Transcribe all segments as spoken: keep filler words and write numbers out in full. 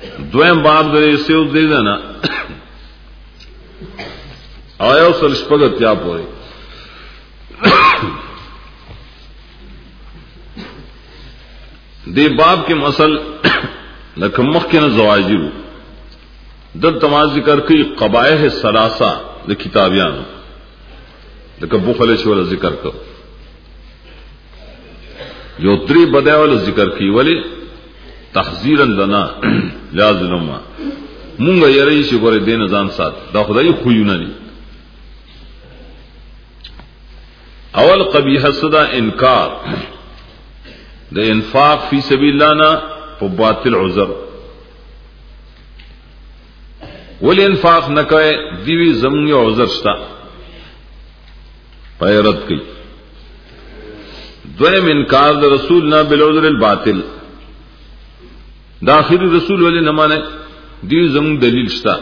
دویم باب درې سیو دې نه آیا سل شپږ یا پوره دې باب کې مسل لکه مخکې نه زواجر د تمام ذکر کوي قبایح الثلاثه د کتابیانو لکه بخل شو ذکر کو یو درې بدایول ذکر کوي ولی تحذيرا لنا لازم ما مونږ یې رہی شي ګوره دین ځان سات دا خدای خو یو نه دي اول قبیح صدا انکار د انفاق فی سبیل الله نه په باطل عذر ول انفاق نکوي دیوی زمون یو عذر شتا پیرت کی دویم انکار د رسول نه بالعذر الباطل داخل رسول ول نه مانه دیوی زمون دلیل شتا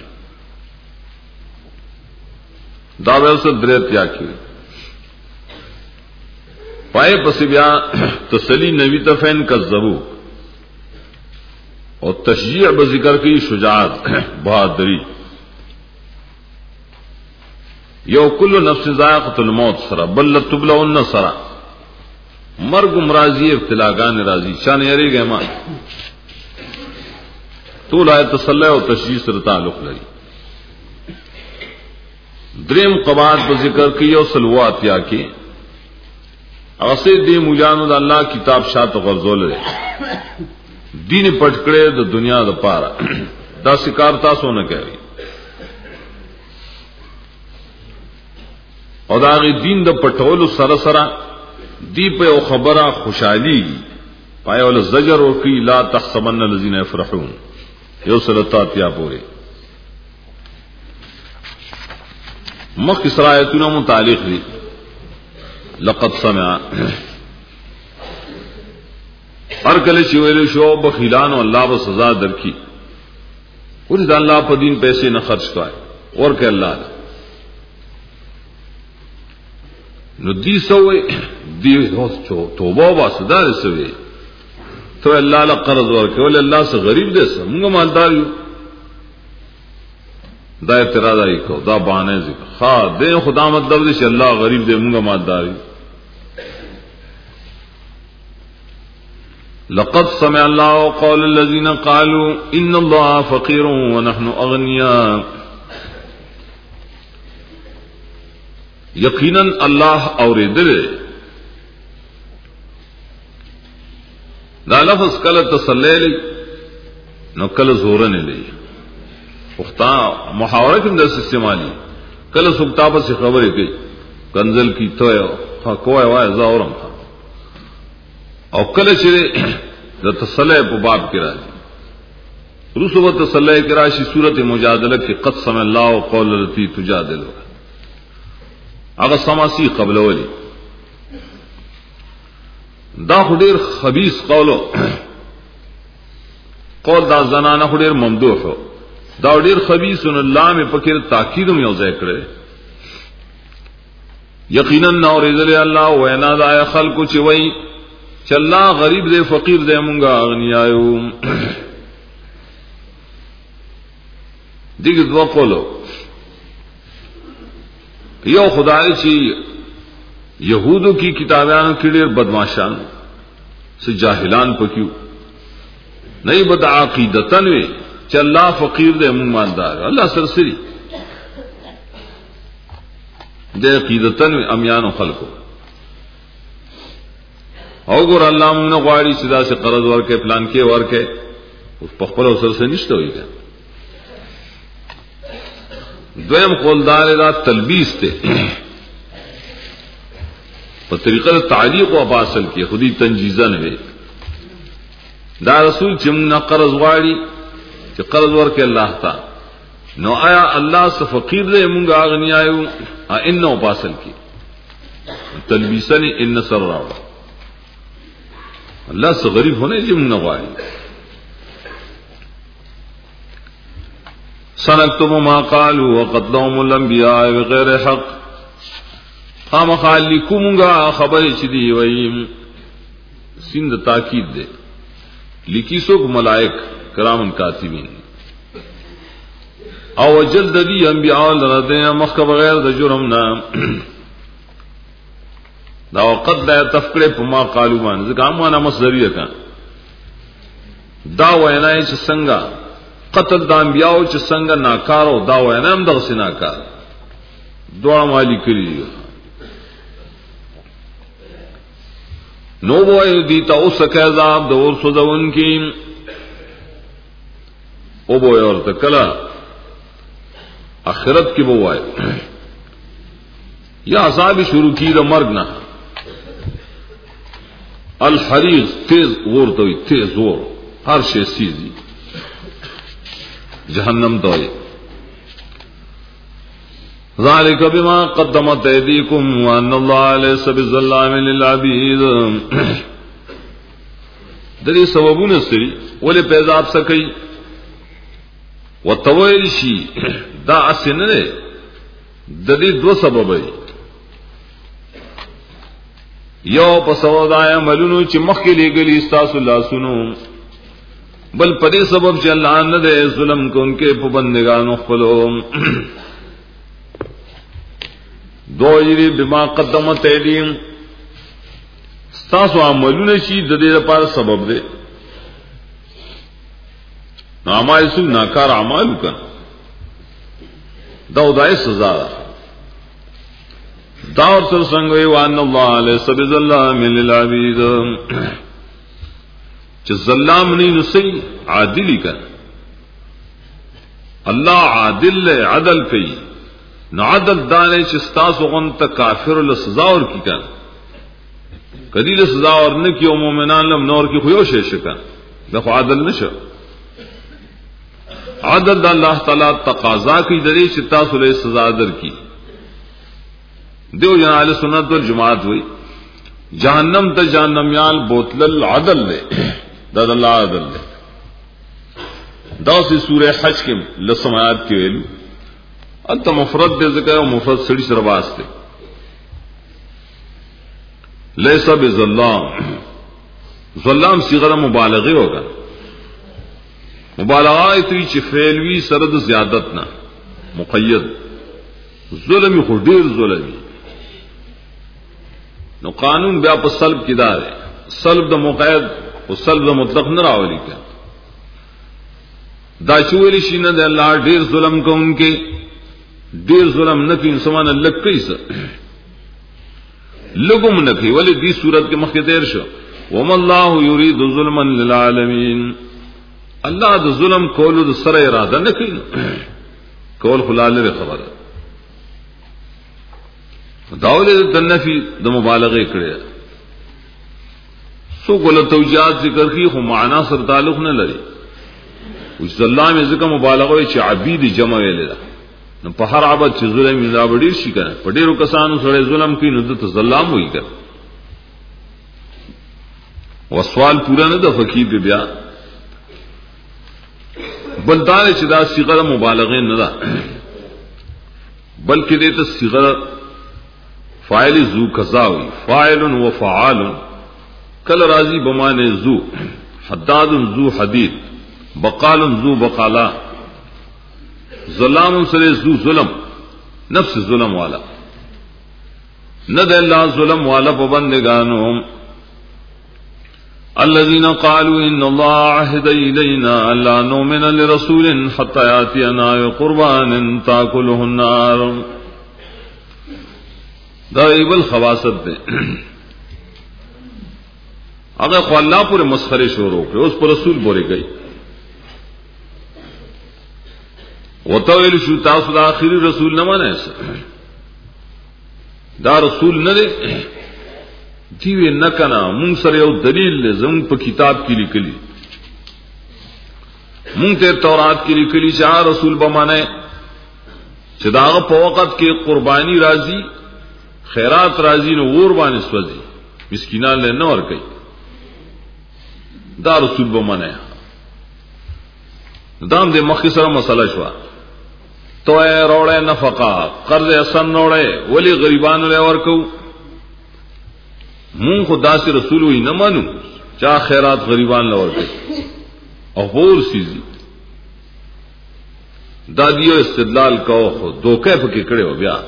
دا به اوس درت یا کی پائے پس بیا تسلی نبی تفین کذبو اور تشجیع بذکر کی شجاعت بہادری یو کل نفس ذائقۃ الموت سرا بل تبلون سرا مرگ مرضی ابتلاگان راضی شان یری گئے ما تو لا تسلی اور تشجیع سره تعلق لري دریم قباحت بذکر کی او سلوات یا کی اسے دی مجانو د الله کتاب شات غرزول لري دین پټکړې د دنیا د پاره دا شکار تاسو نه کوي او دا غي دین د پټولو سره سره دی په خبره خوشحالي پایول زجر او کی لا تحسبن الذين يفرحون یو سلطات یا پوره مخ اسرایتونو متعلق دي لقد سمع ہر کله چې ویل شو بخیلان او الله به سزا درکې ورته د الله په دین پیسې نه خرج کړای ورکه الله نو دې سوې دې هوس توبه واسدار سوې ته الله له قرض ورکه ول الله سره غریب دې سم موږ مالدار یو دا اعتراض ای کو دا باندې ذکر خا دې خدا مطلب دې چې الله غریب دې موږ مالدار یو لقد سمع الله قول الذين قالوا ان الله فقير ونحن اغنياء یقینا الله اوریدل دا لفظ کله تسلیل نو کله زور نه لې وختا محاوره کوم د استعمالي کله سبتا په خبره کوي کنزل کی تو ها کوه وای زاورم او کله چې د تصلیح په باب کې راځي رسوب تصلیح کې راشي سورته مجادله کې قد سمع الله قول التي تجادل هغه سماسي قبل ولي دا خډیر خبيث قولو قول دا زنانه خډیر ممدوح دا ډیر خبيث الله می پکې تاکید یو ځای کړی یقینا نورذل الله وینا دا خلق چې وای چې الله غریب دې فقیر دې مونږه اغنیایو دغه دوا کولو یو خدای چې يهودو کی کتابانو کې ډېر بدمعشان سه جاهلان پکيو نه بد عقیدتن وي چې الله فقیر دې مونږ مالدار الله سرسری دې عقیدتن وي امیانو خلقو او ګور الله مونږ غواړي چې دا څه قرض ورکې پلان کې ورکې اوس په خپل اوسر سره نشته ویګا دویم قولدار دا تلبیس ته په طریقه تعلیق او باصل کې خودي تنجیزا نه وي دا رسول چې مونږ قرض غواړي چې قرض ورکې الله تعالی نو آیا الله څخه فقیر دې مونږ اغنیایو ا انه باصل کې تلبیسن ان سر راو الله سے غریب ہونے جی من غواړي سنكتب ما قالوا وقتلهم الانبياء بغیر حق قام خالقومغا خبر چ دی ویم سند تاکید دے لکی سوک ملائک کرام کاتبین او جلد دی انبیاء لرده مخک بغیر د جرم نام دا وقت دا تفکر په ما قالو باندې ځکه امانه مصدریه کا دا وینای چې څنګه قتل د انبیاء چې څنګه ناکار او دا وینای هم دغه سناکار دوه مالی کړی نو وای دی تاسو کې عذاب د اور سودون کې او به ورته کلا آخرت کې وای یا عذاب شروع کی د مرګ نه الحریق تیز ورته وي تیز ور هر شي سيزي جهنم دوی ذالک بما قدمت ایدیکم وان الله ليس بظلام للعبید دغه سببونه سری ولې پیدا سکی وتویل شي دا اسنه د دې دو سبب دی یو په سودای عملونو چې مخکې لګلی استاس الله سنو بل پدې سبب چې الله نه دې ظلم کوونکې په بندگانو خپلو دوی بما قدمت ایدیم استاس عملونه شي د دې لپاره سبب دی نو اعمال سو ناکار اعمال کن دا ودای سزا دا اور سر څنګه وان الله ليس بظلام للعبید چې ظلام نه نسي عادل کن الله عادل عدل کوي نو عدل دانه چې تاسو غن ته کافر له سزا ور کی کن کدی له سزا ور نه کیو مؤمنان لم نور کی خو یو شي شکن دا خو عادل نشه عدل د الله تعالی تقاضا کی درې چې تاسو له سزا در کی دیو جنا اهل سنت والجماعت وی جہنم ته جہنمیال بوتل العدل دے دا الله عدل دے دا سی سورہ حج کې لسم آیات کې ویلو انت مفرد دے ذکر او مفرد سړي سره واسطه لیس بظلام ظلام صيغه مبالغه ہوگا مبالغه ته چې فعل وی سره د زیادت نه مقید ظلم خو ډیر ظلمي نو قانون بیا په سلب کې دار سلب د مقید او سلب د مطلق نه راولي کا دا چويل شي نه د الله ډیر ظلم کوونکې ډیر ظلم نه کوي انسان الله کوي څه لګوم نه کوي ولې دې صورت کې مخکې تیر شو وم الله يريد ظلما للعالمين الله د ظلم کولو د سره اراده نه کوي کول خلاله خبره داول د نفي د مبالغه کړي سو ګل توجیهات ذکر کی خو معنا سره تعلق نه لري او ظلم ذکر مبالغه چې عبید جمع ویل ده نو په هر عبادت چې ظلم نه وړي شي کنه په ډیرو کسانو سره ظلم کوي نو د ظلم وایي کنه وسوال پورا نه د فقیر بیا بلدار چې دا صيغه مبالغه نه ده بلکې دې ته صيغه فاعل ذو قضاوی فاعل و فعال کل راضی بمانے ذو حداد ذو حدید بقال ذو بقالا ظلام سر ذو ظلم نفس ظلم والا ند اللہ ظلم والا پابندگانو الذين قالوا ان الله عهد الينا الا نؤمن لرسول حتى ياتينا بقربان تاكله النار دا ایبل خواصت دے اگر خو اللہ پورے مسخرے شروع کړي اوس پر رسول بورے گئی وتویل شو تاسو دا اخیری رسول نه مانه دا رسول نه دی دیوی نه کنا مونږ سره یو دلیل لزم په کتاب کې لیکلی مونږ ته تورات کې لیکلی چې رسول به مانه چې دا په وخت کې قربانی راځي خیرات راځي نو ور باندې سوځي مسکینان له نور کوي دا رسول به منه دام دې مخکې سره مسله شو توه روړې نفقه قرض احسان روړې ولی غریبانو له ورکو مون خدا سي رسول وي نه مانو چا خیرات غریبان له ورکو او اور سیزی دا دیو استدلال کاو خو دوکه پکې کړي و بیا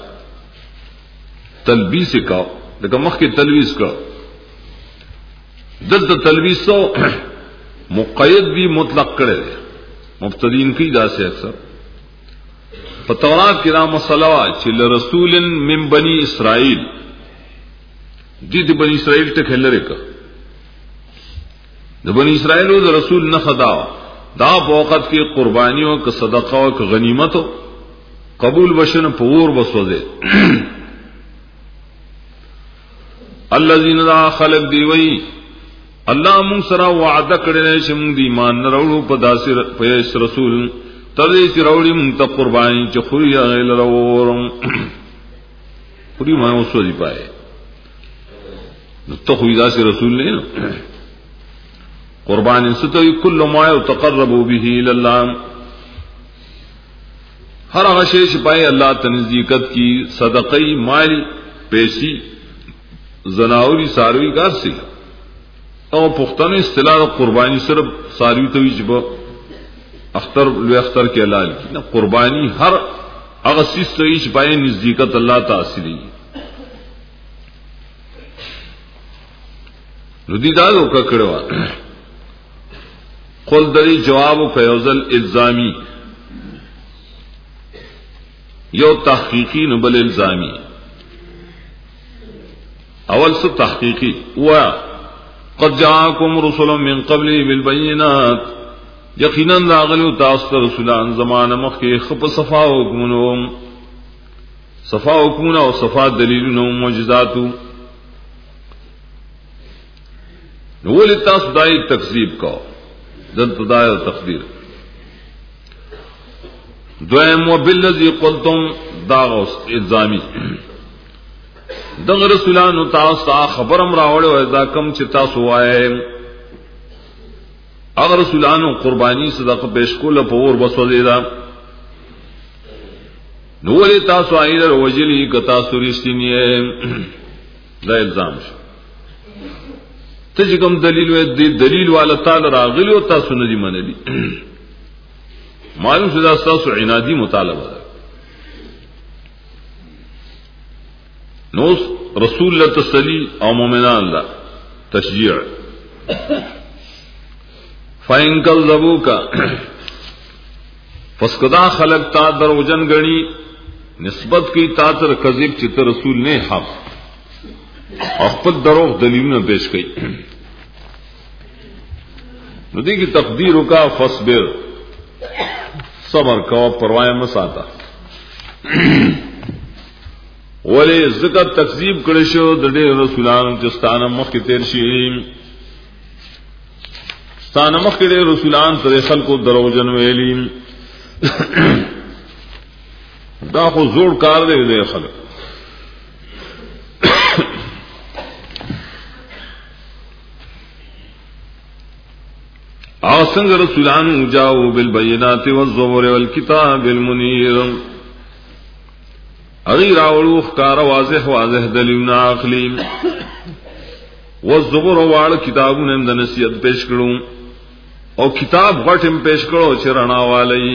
تلبیس کاو لکه مخکې تلویز کړه دلته تلویز سو مقید بھی مطلق کړي مبتدین کی دا سے اکثر په تورات کې دا مسله وا چې لرسول من بني اسرائیل دې د بني اسرائیل ته خلره کا د بني اسرائیل او د رسول نه خدا دا په وخت کې قرباني او ک صدقه او ک غنیمت قبول بشن پور بسوځي الذين لا خلق دی وی الله مون سره وعده کړی چې مون دی ایمان نه وروړو په داسې په رسول تر دې چې وروړي مون ته قرباني چې خوري غیل وروړم خوري ما اوسو دی پای نو ته خو داسې رسول نه قربان ستوي كل ما يتقرب به الى الله هر هغه شی چې پای الله تنزیکت کی صدقې مال پیسې زناوري ساروي ګرځي او پښتنه اصطلاح قرباني صرف ساروي ته ویجب اختر لوی اختر کې حلال کی نه قرباني هر هغه سیس ته چې پای نزدېکت الله تاسری نو دي دا وکړه قل دری جواب فیوزل الزامی یو تحقیقی نبل الزامی اول سو تحقیقی ہوا قد جاءکم رسول من قبلی بالبینات یقینا راغلو تاسو رسولان زمانه مخکې خپ صفا حکمونو صفا حکمونه او صفا دلیلونو معجزاتو نو ول تاسو دای تکذیب کو دلت دای تقدیر دویم وبالذی قلتم داغ الزامی دغه رسولانو تاسو خبرم راوړو دا کم چې تاسو وایي هغه رسولانو قربانی صدقه پیش کوله په اور بسولې دا نو ولې تاسو ایله وجلی ک تاسو رښتینی دا الزام شو ته کوم دلیل وې دې دلیل والا تعالی راغلی او تاسو نه دی منلی معلوم شدا تاسو عنادی مطالبه ده نو رسول الله تسلی او مومنان الله تشجيع فإن كذبوك فسکدا خلق تا دروجن غنی نسبت کی تا تر کذب چې ته رسول نه حق خپل دروغ دلیلونه پیش کړي نو دې کی تقدیر کا فصبر صبر کا پروايي مساته ولی ذکر تکذیب کړي شو د دې رسولانو چې ستانه مخ کې تیر شي ستانه مخ کې رسولان تر خلکو دروژن ویلي دا خو زوړ کار دی د خلک او څنګه رسولان جاءوا بالبينات والزبر والكتاب المنير اغیر اولو خکار واضح واضح دلیلنا عقلی والزبر وال کتابون هم د نصیحت پیش کړو او کتاب غټم پیش کړو چې رڼا والی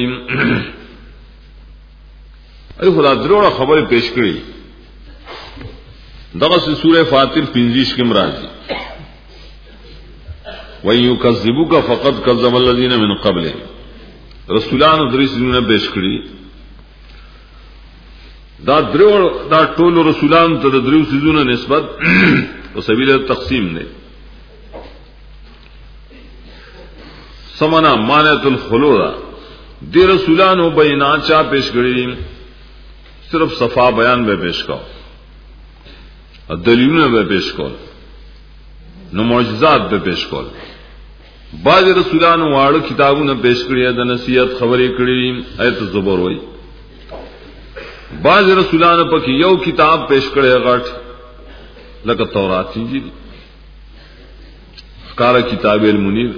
ای خدا دروړه خبره پیش کړی دغه سوره فاتر پنځه کې مرাজি وَيُكَذِّبُكَ فَقَدْ كَذَّبَ الَّذِينَ مِنْ قَبْلِهِمْ رسولان درسونه پیش کړی دا درو دا ټول رسولان ته د درو سيزونو نسبت او سبیل تقسیم نه سمنا مانت الخلود دی رسولانو بیانات چا پیش کړی صرف صفا بیان به پیش کاو دلیلونه به پیش کول نو معجزات به پیش کول بعض رسولانو واړو کتابونه پیش کړی د نصیحت خبرې کړې ایت زبر وای بعض رسولانو پکې یو کتاب پیش کړی غټ لکه تورات انجیل ښکارا کتاب المنیر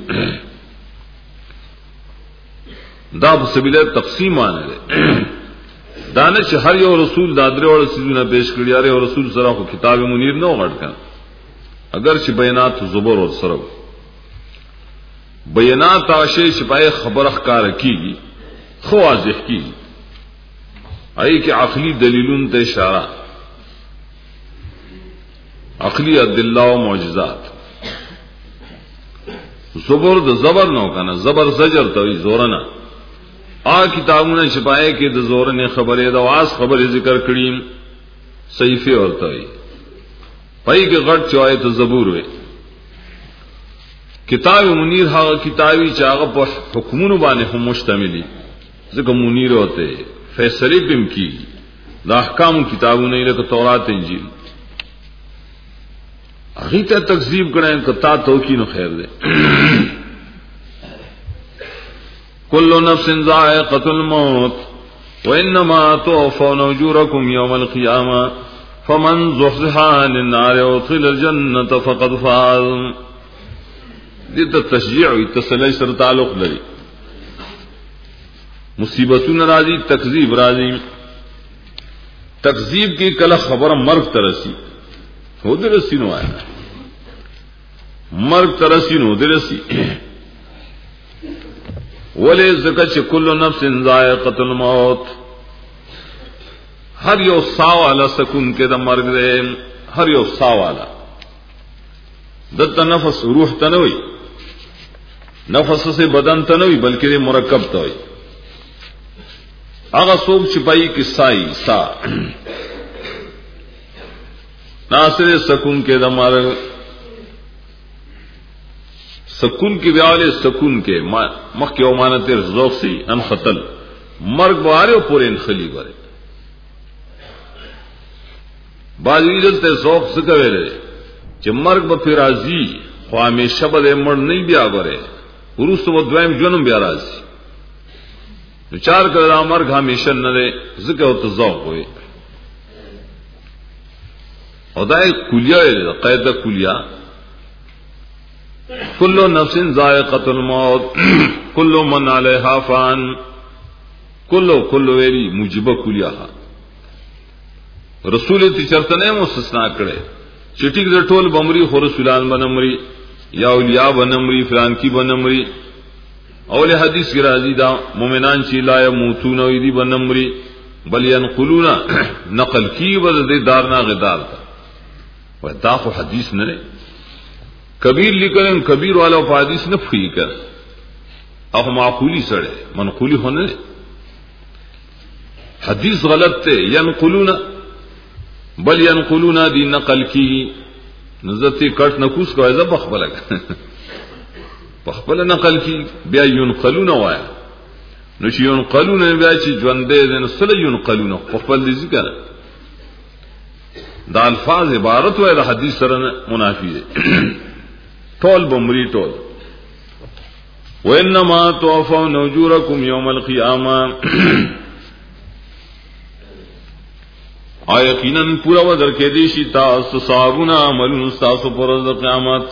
دا په سبیل تقسیم باندې دانه چې هر یو رسول دادره وړ سيزونه پیش کړی یاره او رسول سره خو کتاب منیر نه غټ کړ اگر چې بیانات زبر ور سره بیانات آشے شپائے خبر اخکار کیگی خو واضح کیگی آئی کہ عقلی دلیلون تے اشارہ عقلی ادلہ و معجزات زبر د زبر نو کنا زبر زجر توی زورنا آ کتابونه شپائے کہ د زورنے خبریں د واس خبریں ذکر کړي صحیفه ورته وي پای کې غټ چوي ته زبور وي کتاب منیر هغه کتابي چې هغه په حکمونو باندې هم مشتملي ځکه منیر ہوتے فیصله بم کی د احکام کتابونه لکه تورات انجیل هغه ته تکذیب کړي کتا توکي نو خیر ده کل نفس ذائقة الموت وانما توفون اجوركم يوم القيامه فمن زحزح عن النار وادخل الجنه فقد فاز دې ته تشجيع او تسلی سره تعلق لري مصیبتون راضی تکذیب راضی تکذیب کی کله خبر مرگ ترسی ہو درسی نو آیا مرگ ترسی نو درسی ولی ذکر چھ کل نفس ذائقۃ الموت ہر یو سا والا سکون کے دا مرگ دے ہر یو سا والا دتا نفس روح تنوی نفس سے بدن تنوی بلکہ دے مرکب توی آغا سوک چپائی کی سائی سا ناصر سکون کے دا مرگ سکون کی بیاولے سکون کے مخ کے امانت ذوق سی ان خطل مرگ بارے پورے ان خلی بارے بعض عزت ذوق سے کہے رہے کہ مرگ بپھر راضی خواہ میں شبد مر نہیں بیا برے عروس تو وہ دوائم جنم بیا راضی چار کر رہا مرگ ہمیشہ نہ رہے ذکر ہو تو ذوق ہوئے خدائے کلیہ قید کلیہ کل نفس ذائقۃ الموت کل من علیہا فان کلو کلو ویری موجب کلیہ رسول تی چرتنے مستثنا کرے چٹی کے ټول بمری خو رسولان بنمری یا اولیاء بنمری فلان کی بنمری اول حدیث کی راضی دا مومنان چی لا یموتون ویدی بنمری بل ينقلون نقل کی بد دارنا غدار تا و دا خو حدیث نہ کبیر لکھن کبیر والا حدیث نہ پھئی کر او معقولی سڑے منقولی ہونے حدیث غلط تے ينقلون بل ينقلون دی نقل کی نزدتی کٹ نکوس کو ایسا بخبل بخبل نقل کی بیا ينقلون وایا نشي ينقلون بیا چې ژوندې دین سره ينقلون بخبل دي ذکر دا الفاظ عبارت وای د حدیث سره منافی دي طول بمری طول وانما توفون اجوركم يوم القيامه یقینا پورا ودر کې دي شي تاسو صابونه عملون تاسو پر ورځ قیامت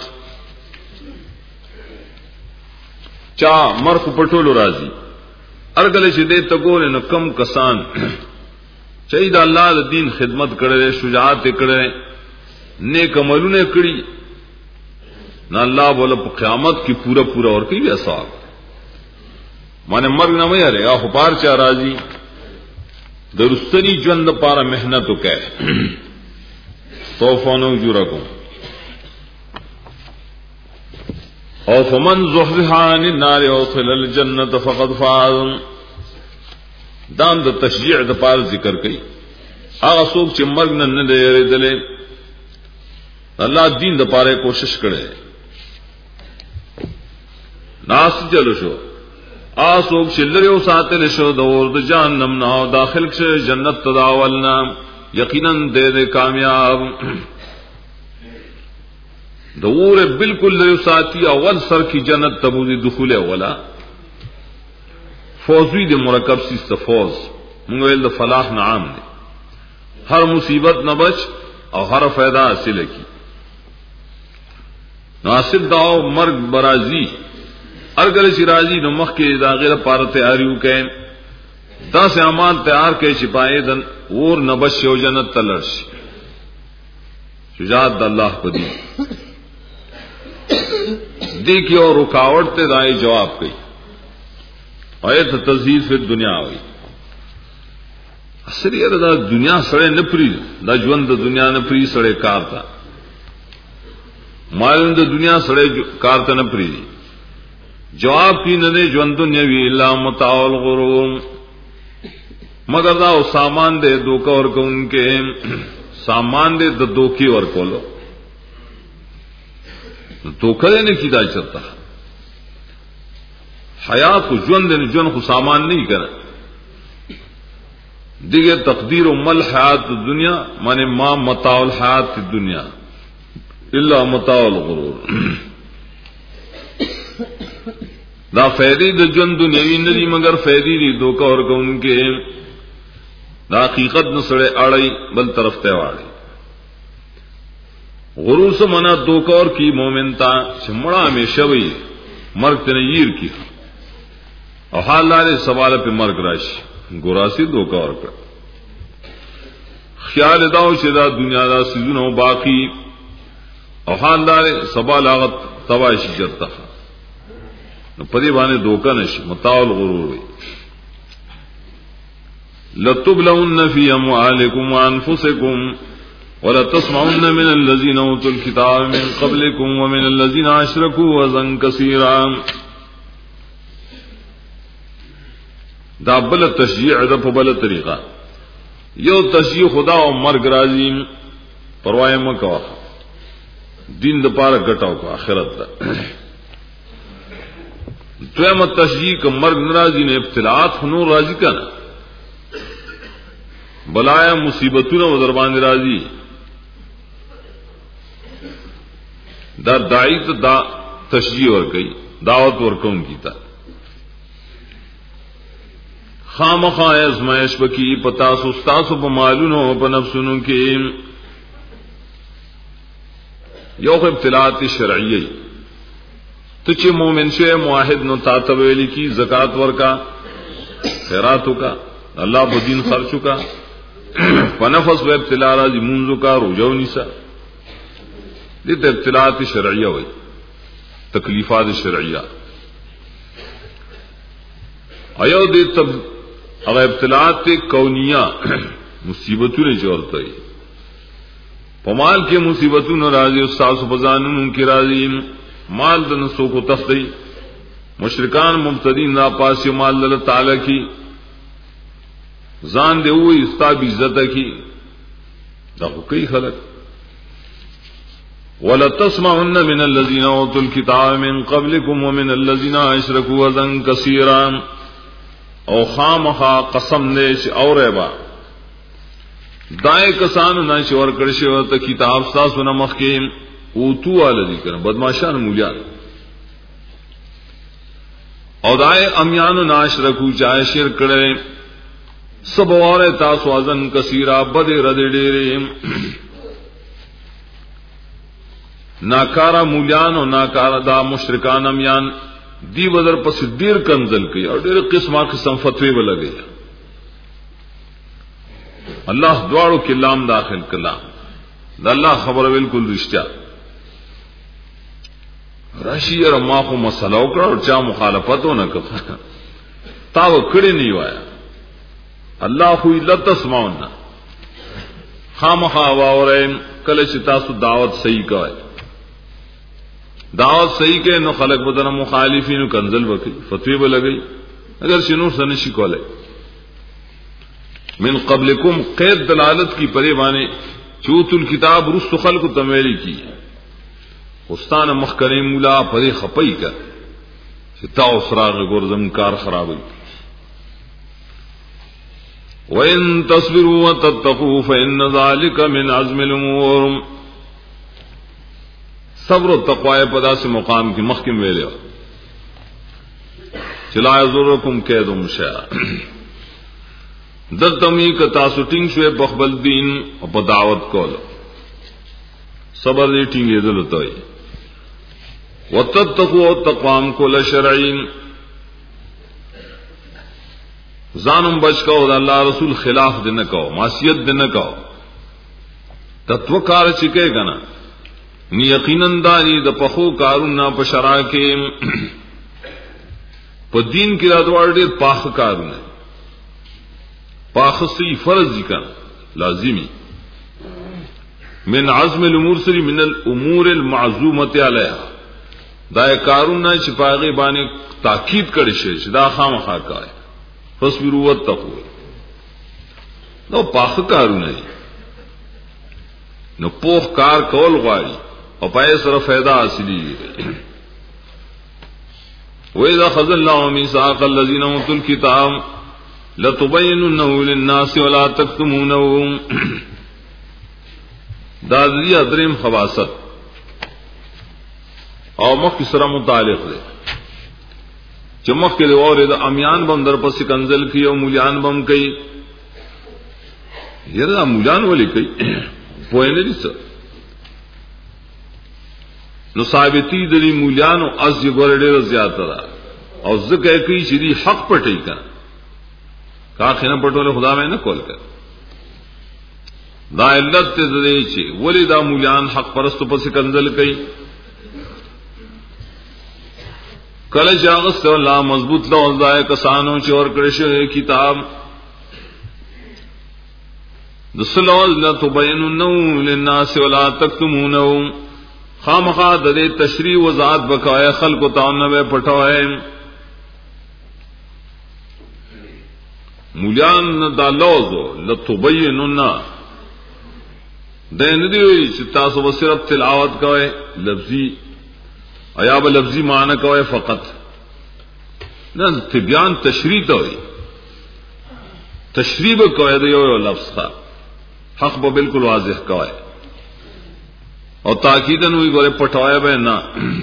چا مرخ پټولو راځي ارګل چې دې تګول نو کم کسان چې دا الله د دین خدمت کړي شجاعت کړي نیک عملونه کړي نہ اللہ بولا قیامت کی پورا پورا اور کی بھی اصحاب مانے مرگ نہ میں ارے آہ پار چا راضی درستنی جند پارا محنت کہ توفون اجورکم او فمن زحزح عن النار وادخل الجنة فقد فاز دام د تشجیع د پار ذکر کئی آغا سوک چی مرگ نہ نہ دے دلے اللہ دین د پارے کوشش کرے ناس چلو شو آسوک چلریو ساتل شو دور د جہنم نہ داخل شو جنت تداولنا یقیناً دے دے کامیاب دور بالکل لریو ساتی اول سر کی جنت تبوزی دخول اولا فوزوی دے مرکب سیست فوز منگویل دے فلاح نعام دے ہر مصیبت نہ بچ اور ہر فائدہ حاصل کی ناصب داو مرگ برازی ارگل شرازی نو مخ کے داغیر پار تیاریو کہیں دا سے امان تیار کے شپائے دن اور نبش و جنت تلرش شجاعت دا اللہ کو دی देखिए और रुकावट ते दाए जवाब कई आयत तज़हीज़ फिर दुनिया हुई असली दा दुनिया सड़े नपरी दा जुवन द दुनिया नपरी सड़े कारता मालूम द दुनिया सड़े कारता नपरी जवाब की नदे जुवन दुनियावी इल्ला मताउल गुरूर मगर दा सामान दे धोखा और को उनके सामान दे द धोखे और को लो धोखा देने की दाई चलता हयात को जुन देने जुन को सामान नहीं करे दिगे तकदीर मल हयात दुनिया माने मां मताउल हयात दुनिया इल्ला मताउल गुरूर दा फैदी द जुन दुनियावी नहीं मगर फैदी दी धोखा और को उनके दा हकीकत न सड़े अड़ई बल तरफ तेवाड़ी गुरूर से मना धोखा और की मोमिनता मड़ा हमेशा वही मर्ग तेने यीर की और हाल लारे सवाल पे मर्ग राशि गुरासी धोखा और का ख्याल दाओ शेदा दुनियादा सीजुनो बाकी और हाल लारे सवाल आगत तबाशी जरता पदी बाने धोखा नशी मताउल गुरूर हुई लतुबलउन्न फी अमवालिकुम व अनफुसिकुम वला तस्माउन्न मिन अल्लज़ीना उतुल किताब मिन क़ब्लिकुम व मिन अल्लज़ीना अशरकू वज़न कसीरा दा बल तशजीअ दा बल तरीका यो तशजीअ खुदा और मर्ग राजी परवाह मका दीन द पार घटाओ का आखिरत दा त्वम तशजीअ का मर्ग नाराजी ने इब्तिलात हनो राजी का ना बलाया मुसीबतों न दरबान राजी दा दाई तो दा तशजीह और गई दावत और कौन की था खाम खा आजमाइश बकी पता सुस्ता सुब मालूम हो पनब सुनू के योक इब्तिलात शरई तुझे मोमिन से मुआहिद नो तातवेली की ज़कात वर का खैरातों का अल्लाह बुदीन खर्चों का पनफस व इब्तिला राजी मुंजो का रोजो निसा दित इब्तिलात शरइया हुई तकलीफात शरइया अयो दे तब अगर इब्तिलात कौनिया मुसीबतों ने जोरत है पमाल के मुसीबतों न राजी सास बजान उनकी राजी माल दनसो को तख्ती मुशरिकान मुब्तदी नापासी माल अल्लाह ताला की जान दे हुई इस्ताब इज्जत की दाखो कई खलक वला तस्माउन्न मिन अल्लज़ीना उतुल किताब मिन क़ब्लिकुम व मिन अल्लज़ीना अशरकू वज़न कसीरा और खामखा कसम ने और बा दाए कसान न शोर करशे व किताब सा सुना मखके ऊतू वाले जिक्र बदमाशान मूलिया और दाए अमियान नाश रखू चाहे शिर करे सब और तासवाजन कसीरा बदे रदे डेरे नाकारा मूल्यान और नाकारा दा मुशरिकान अमियान दी बदर पस दीर कंजल की और डेरे किस्मा किस्म फतवे ब लगे अल्लाह द्वारो किलाम दाखिल कलाम अल्लाह खबर बिल्कुल रिश्ता राशि और माँ को मसला उकड़ा और चा मुखालफत हो न कहा ताव कड़े नहीं वाया अल्लाह हुई लतस्माउन्ना खाम खावा और कल चितासु दावत सही का है दावत सही के न खलक बदना मुखालिफी न कंजल बकी फतवे ब लगई अगर शिनूर सनशी कौले मिन क़ब्लिकुम कैद दलालत की परे माने चूतुल किताब रुस्त खल्क तमेली की उस्तान मखकने मूला परे खपई कर चिता उसराग गुरजम कार खराब हुई वइन तस्बिरु व तत्तकू फइन्न ज़ालिका मिन अज़्मिल उमूर सब्र तक़वा पदा से मुकाम की मखकिम वेले चला यज़ुरुकुम कैदुम शैआ दत्तमी का तासुटिंग शुए बखबल दीन और पदावत कोलो सबर रेटिंग ये दल तो व तत्तकू तक़वाम को लशरईन जानम बच कहो अल्लाह रसूल खिलाफ दिन कहो मासियत दिन कहो तत्व कार चिकेगा ना نی یقیناً داری د پخو کارونه په شرع کې په دین کې راځوړ ډېر پاخ کارونه پاخ سي فرض دي کړه لازمي من عزم الامور سری من الامور المعزومه علیها دا کارونه چې پاغه باندې تاکید کړي شي چې دا خامخا کوي فصبروا وتقوا نو پاخ کارونه دي نو پوخ کار کول غواړي او پای سره फायदा حاصلي وإذا أخذ الله ميثاق الذين أوتوا الكتاب لتبيننه للناس ولا تكتمونه دا دې ادریم خواصت او مخ سره متعلق دي چې مخ کې وره د امیان بم در پسې کنزل کی او مولیان بم کوي یره مولیان ولي کوي پوهه نه دي څه نو ثابتی د دې مولیان او از ګور ډېر زیات ده او ځکه کوي چې دې حق پټي کا کا خنه پټول خدا مې نه کول کړ دا علت دې چې ولی دا مولیان حق پرستو پسې کنزل کوي کله جاغست الله مضبوط له ځای کسانو چې ور کړی شوی کتاب د سلوز لا تبیننه للناس ولا تکتمونه خامخا د تشریع وضاحت بقایا خلق ته نه پټوي مولیان دا لوزو لتبیننه د نه دی چې تاسو صرف تلاوت کوئ لفظي ایا به لفظي معنی کوئ فقط نه تبیان تشریح ته وي تشریح کوئ د یو لفظ ښه حق به بالکل واضح کوئ او تاکیدن وی ګوره پټوای به نه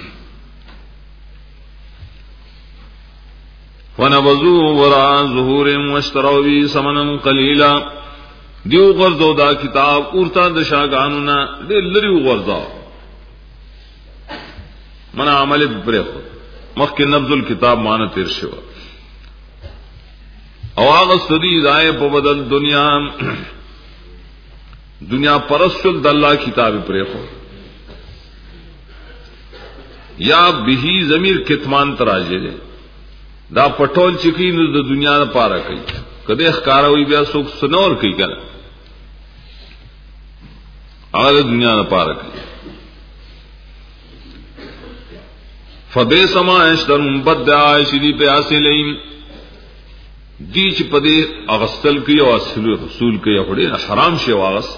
ونبذوا وراء ظهورهم واشتروا به ثمنا قليلا دیو غرزو دا کتاب اورتا د شاګانو نه دې لري غرزو من عمل پرې مخکې نبذ الكتاب مان تیر شو او هغه ستدي ځای په بدل دنیا دنیا پرستل د الله کتاب پرې خو یا به ضمیر کتمان تراجه دا پټول چکی نو د دنیا لپاره کوي کله ښکاروي بیا څوک سنور کوي کنه هغه دنیا لپاره کوي فبسما اشترم بدع شدی په اصلین دي چې په دې اغستل کوي او اصل حصول کوي هغه حرام شی واغس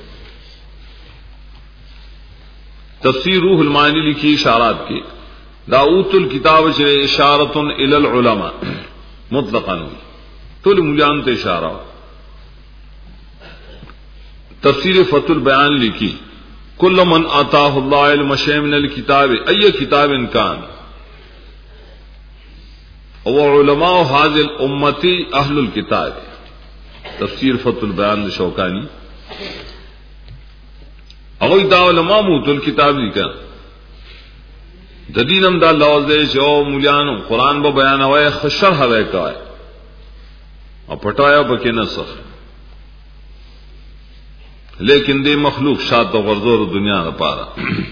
تفسیر روح المعانی لکھی اشارات کی داوت الکتاب سے اشارۃ الی العلماء مطلقاً طول ملیان ته اشارہ تفسیر فتح البیان لکھی کل من آتاه الله علم شیء من الكتاب ای کتاب کان او علماء هذه الامه اهل الكتاب تفسیر فتح البیان شوکانی او دا علماء موتل کتاب لیکا د دینم دا لوز دې چې او مولیانو قران به بیان وای خشرح وای کوي او پټایا پکې نه صح لیکن دې مخلوق شاد او غرضور دنیا لپاره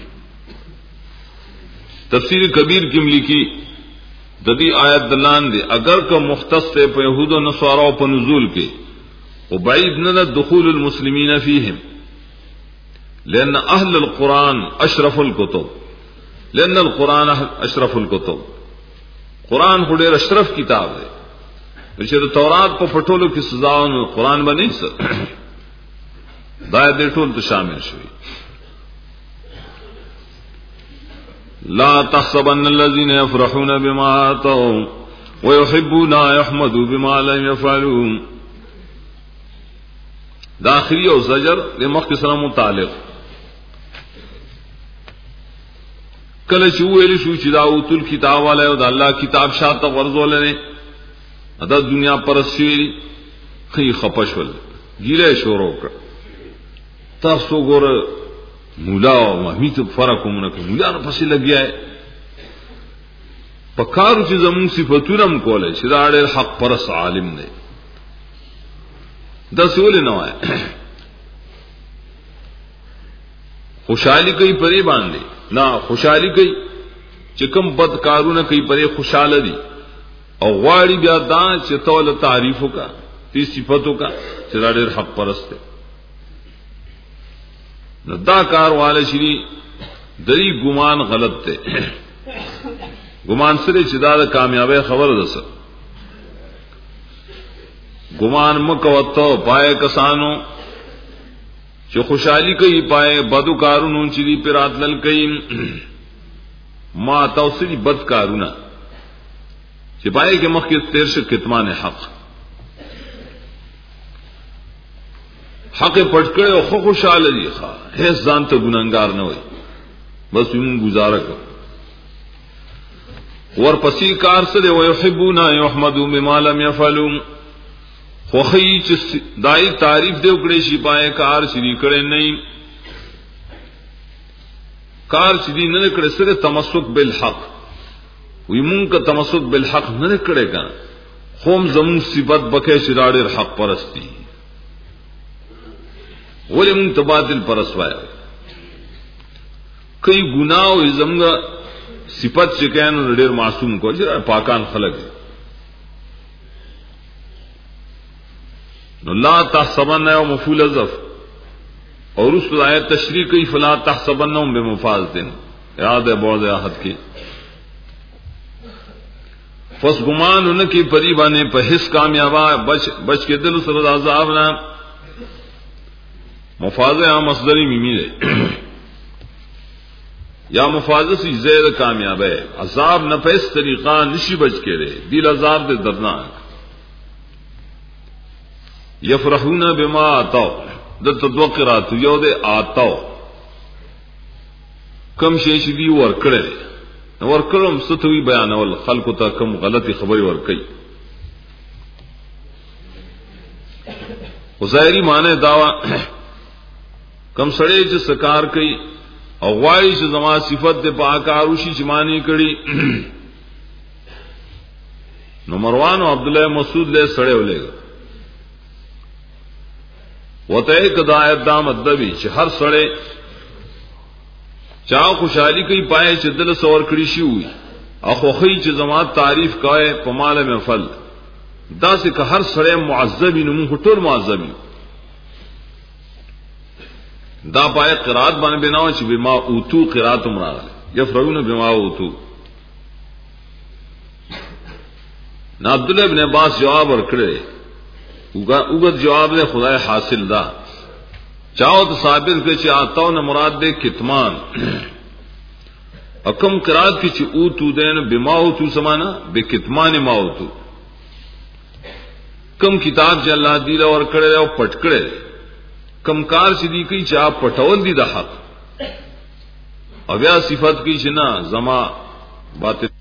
تفسیر کبیر کې ملکی د دې آیت دلان دي اگر کو مختص ته په يهودو نصارا په نزول کې او بعید نه دخول المسلمین فيهم لأن أهل القرآن أشرف الكتب لأن القرآن أشرف الكتب قرآن خو ډېر اشرف کتاب دی چې د تورات په پټولو کې سزاونه قرآن باندې څه دا دې ټول ته شامل شوی لا تحسبن الذين يفرحون بما آتوا ويحبون أن يحمدوا بما لم يفعلوا داخلي او زجر د مخکې سره متعلق کله چې ویل شو چې دا اوتل کتاب والے او د الله کتاب شاته ورزول نه ادا دنیا پرسوي خي خپشول ګیره شروع کړ تاسو ګوره مولا او مهمیت فرقونه کوي مولا په پسې لګیای په کارو چې زمون صفاتونه هم کولای چې دا ډېر حق پرس عالم دی دا سوال نه وای خوشحالی کوي پرې باندې نه خوشحالی کوي چې کوم بد کارونه کوي پرې خوشاله دي او غواړي بیا دا چې تول تعریف وکا دې صفاتو کا چې ډېر حق پرست دی نو دا کار واله شي دری ګمان غلط دی ګمان سره چې دا د کامیابی خبره ده سر ګمان مکوتو پای کسانو چې خوشحالي کوي پای بدو کارونو چې دی پراتل کوي ما توسلی بد کارونه چې پای کې مخکې تیر شو کتمان حق حق پټ کړي او خو خوشاله دي ښا هیڅ ځان ته ګناګار نه وي بس یې گزاره کوي ورپسې کار سره ويحبون يحمدوا بما لم يفعلوا خوخی چې دای تعریف دیو کړي شي پای کار شری کړي نه کار چې دی نه کړي سره تمسک بالحق وی مونږ کا تمسک بالحق نه کړي کا خوم زمون صفات بکې شراړ حق پرستی ولې مونږ تبادل پرسوای کوي ګناه او زمغه صفات چې کین ډېر معصوم کو چې پاکان خلق نو لا تحسبن یوم مفعول ظرف اور اس آیت تشریح کی فلا تحسبنهم بمفازن یاد ہے بعض احد کی فس گمان ان کی پری بانے په حس کامیابا بچ بچ کے دل سر عذاب نہ مفازہ مصدری میمی ہے یا مفازہ سی زید کامیاب ہے عذاب نہ پیس طریقہ نشی بچ کے رہے دل عذاب دے دردناک یفرحون بما آتاو د تدوقرات یو دے آتاو کم شیش دی ورکڑے ورکڑم ستوی بیانول خلقو تا کم غلطی خبری ورکی ظاہری معنی دعوی کم سڑے چ سکار کئی او غواړي چې زما صفت د پاکاروشي چې معنی کړي نو مروان او عبد الله مسعود له سړې ولې وته کدايت دام ادبي چې هر سړې چا خوشحالي کوي پای چې دل سور کړی شي وي اخو خي چې زما تعریف کوي په مال مفل دا سه که هر سړې معذب نو موږ ټول معذب دا پای قرات باندې بناو چې بما اوتو قرات مراد یفرون بما اوتو نا عبد الله ابن عباس جواب ورکړي اوګه اوګه جواب له خدای حاصل دا چاو ته ثابت کړي چې آتاو نه مراد دې کتمان حکم قرات کی چې اوتو دین بما اوتو سمانا بکتمان ما اوتو کم کتاب چې الله دې له ورکړي او پټ کړي کم کار چې دی کوي چې اپ پټول دي د حق او بیا صفات کوي چې نه زما باطل